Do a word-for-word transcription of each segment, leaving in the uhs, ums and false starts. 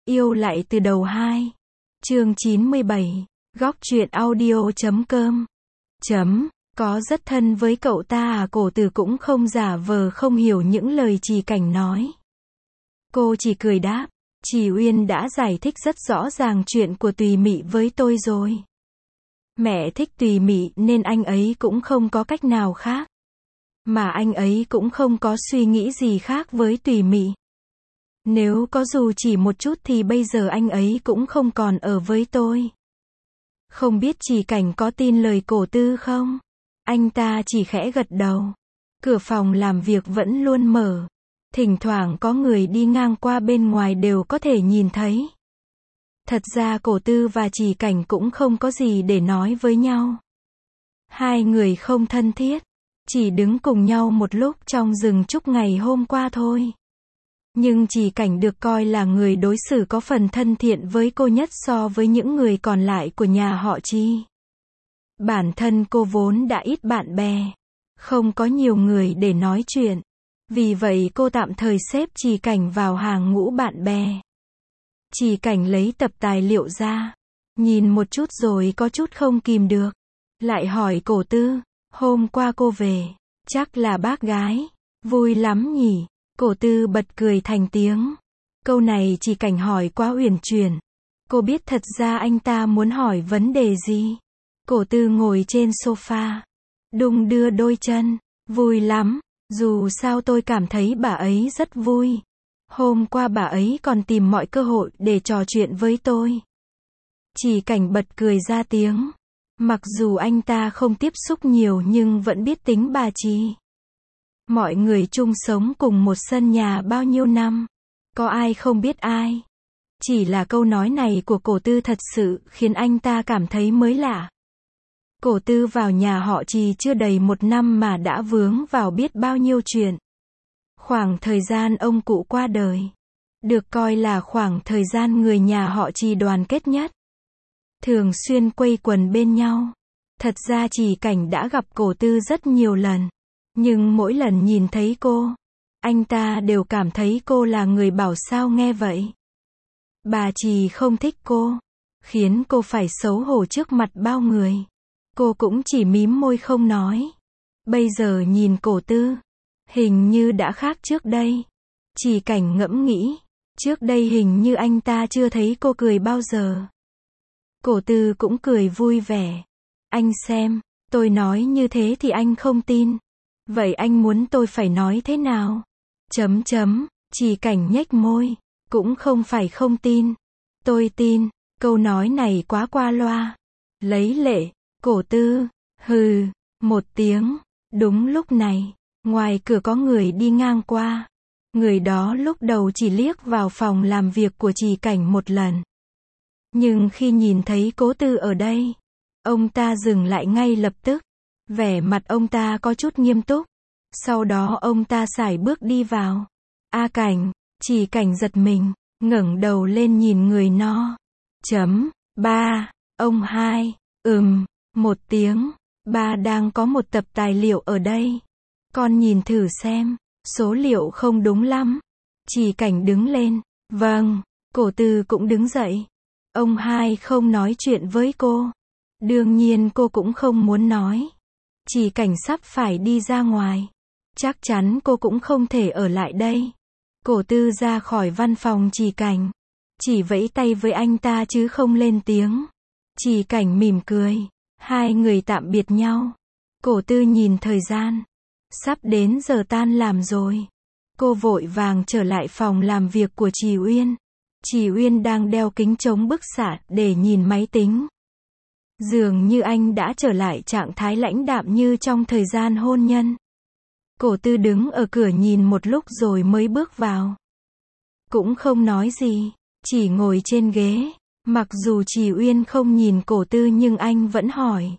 Yêu lại từ đầu hai. Chương chín mươi bảy. Góc truyện audio chấm com. Chấm. Có rất thân với cậu ta à? Cổ Từ cũng không giả vờ không hiểu những lời Trì Cảnh nói. Cô chỉ cười đáp. Trì Uyên đã giải thích rất rõ ràng chuyện của Tùy Mị với tôi rồi. Mẹ thích Tùy Mị nên anh ấy cũng không có cách nào khác. Mà anh ấy cũng không có suy nghĩ gì khác với Tùy Mị. Nếu có dù chỉ một chút thì bây giờ anh ấy cũng không còn ở với tôi. Không biết Trì Cảnh có tin lời Cổ Tư không? Anh ta chỉ khẽ gật đầu. Cửa phòng làm việc vẫn luôn mở. Thỉnh thoảng có người đi ngang qua bên ngoài đều có thể nhìn thấy. Thật ra Cổ Tư và Trì Cảnh cũng không có gì để nói với nhau. Hai người không thân thiết. Chỉ đứng cùng nhau một lúc trong rừng trúc ngày hôm qua thôi. Nhưng Trì Cảnh được coi là người đối xử có phần thân thiện với cô nhất so với những người còn lại của nhà họ Trì. Bản thân cô vốn đã ít bạn bè, không có nhiều người để nói chuyện. Vì vậy cô tạm thời xếp Trì Cảnh vào hàng ngũ bạn bè. Trì Cảnh lấy tập tài liệu ra, nhìn một chút rồi có chút không kìm được. Lại hỏi Cổ Tư, hôm qua cô về, chắc là bác gái, vui lắm nhỉ? Cổ Tư bật cười thành tiếng. Câu này Trì Cảnh hỏi quá uyển chuyển. Cô biết thật ra anh ta muốn hỏi vấn đề gì. Cổ Tư ngồi trên sofa, đung đưa đôi chân. Vui lắm, dù sao tôi cảm thấy bà ấy rất vui. Hôm qua bà ấy còn tìm mọi cơ hội để trò chuyện với tôi. Trì Cảnh bật cười ra tiếng. Mặc dù anh ta không tiếp xúc nhiều nhưng vẫn biết tính bà Trì. Mọi người chung sống cùng một sân nhà bao nhiêu năm. Có ai không biết ai. Chỉ là câu nói này của Cổ Tư thật sự khiến anh ta cảm thấy mới lạ. Cổ Tư vào nhà họ Trì chưa đầy một năm mà đã vướng vào biết bao nhiêu chuyện. Khoảng thời gian ông cụ qua đời, được coi là khoảng thời gian người nhà họ Trì đoàn kết nhất. Thường xuyên quây quần bên nhau. Thật ra Trì Cảnh đã gặp Cổ Tư rất nhiều lần. Nhưng mỗi lần nhìn thấy cô, anh ta đều cảm thấy cô là người bảo sao nghe vậy. Bà Trì không thích cô, khiến cô phải xấu hổ trước mặt bao người. Cô cũng chỉ mím môi không nói. Bây giờ nhìn Cổ Tư, hình như đã khác trước đây. Trì Cảnh ngẫm nghĩ, trước đây hình như anh ta chưa thấy cô cười bao giờ. Cổ Tư cũng cười vui vẻ. Anh xem, tôi nói như thế thì anh không tin. Vậy anh muốn tôi phải nói thế nào? Chấm chấm, Trì Cảnh nhếch môi. Cũng không phải không tin. Tôi tin, câu nói này quá qua loa. Lấy lệ, Cổ Tư, hừ, một tiếng. Đúng lúc này, ngoài cửa có người đi ngang qua. Người đó lúc đầu chỉ liếc vào phòng làm việc của Trì Cảnh một lần. Nhưng khi nhìn thấy Cố Tư ở đây, ông ta dừng lại ngay lập tức. Vẻ mặt ông ta có chút nghiêm túc. Sau đó ông ta sải bước đi vào. A Cảnh, Trì Cảnh giật mình, ngẩng đầu lên nhìn người nó. Chấm, ba, ông hai, ừm, một tiếng. Ba đang có một tập tài liệu ở đây. Con nhìn thử xem, số liệu không đúng lắm. Trì Cảnh đứng lên. Vâng, Cổ Tư cũng đứng dậy. Ông hai không nói chuyện với cô. Đương nhiên cô cũng không muốn nói. Trì Cảnh sắp phải đi ra ngoài. Chắc chắn cô cũng không thể ở lại đây. Cổ Tư ra khỏi văn phòng Trì Cảnh. Chỉ vẫy tay với anh ta chứ không lên tiếng. Trì Cảnh mỉm cười. Hai người tạm biệt nhau. Cổ Tư nhìn thời gian. Sắp đến giờ tan làm rồi. Cô vội vàng trở lại phòng làm việc của Trì Uyên. Trì Uyên đang đeo kính chống bức xạ để nhìn máy tính. Dường như anh đã trở lại trạng thái lãnh đạm như trong thời gian hôn nhân. Cổ Tư đứng ở cửa nhìn một lúc rồi mới bước vào. Cũng không nói gì, chỉ ngồi trên ghế. Mặc dù Trì Uyên không nhìn Cổ Tư nhưng anh vẫn hỏi.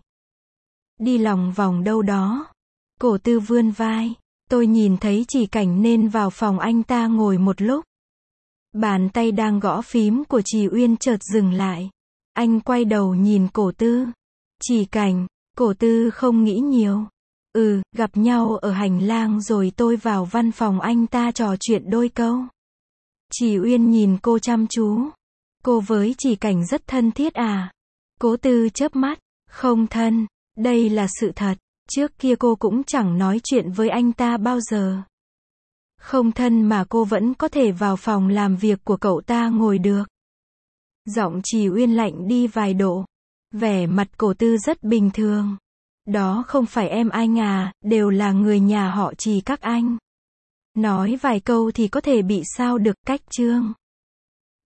Đi lòng vòng đâu đó? Cổ Tư vươn vai. Tôi nhìn thấy Trì Cảnh nên vào phòng anh ta ngồi một lúc. Bàn tay đang gõ phím của Trì Uyên chợt dừng lại. Anh quay đầu nhìn Cổ Tư. Trì Cảnh, Cổ Tư không nghĩ nhiều. Ừ, gặp nhau ở hành lang rồi tôi vào văn phòng anh ta trò chuyện đôi câu. Chỉ Uyên nhìn cô chăm chú. Cô với Chỉ Cảnh rất thân thiết à? Cố Tư chớp mắt. Không thân. Đây là sự thật. Trước kia cô cũng chẳng nói chuyện với anh ta bao giờ. Không thân mà cô vẫn có thể vào phòng làm việc của cậu ta ngồi được. Giọng Chỉ Uyên lạnh đi vài độ. Vẻ mặt Cố Tư rất bình thường. Đó không phải em anh à, đều là người nhà họ Chỉ các anh. Nói vài câu thì có thể bị sao được, cách trương.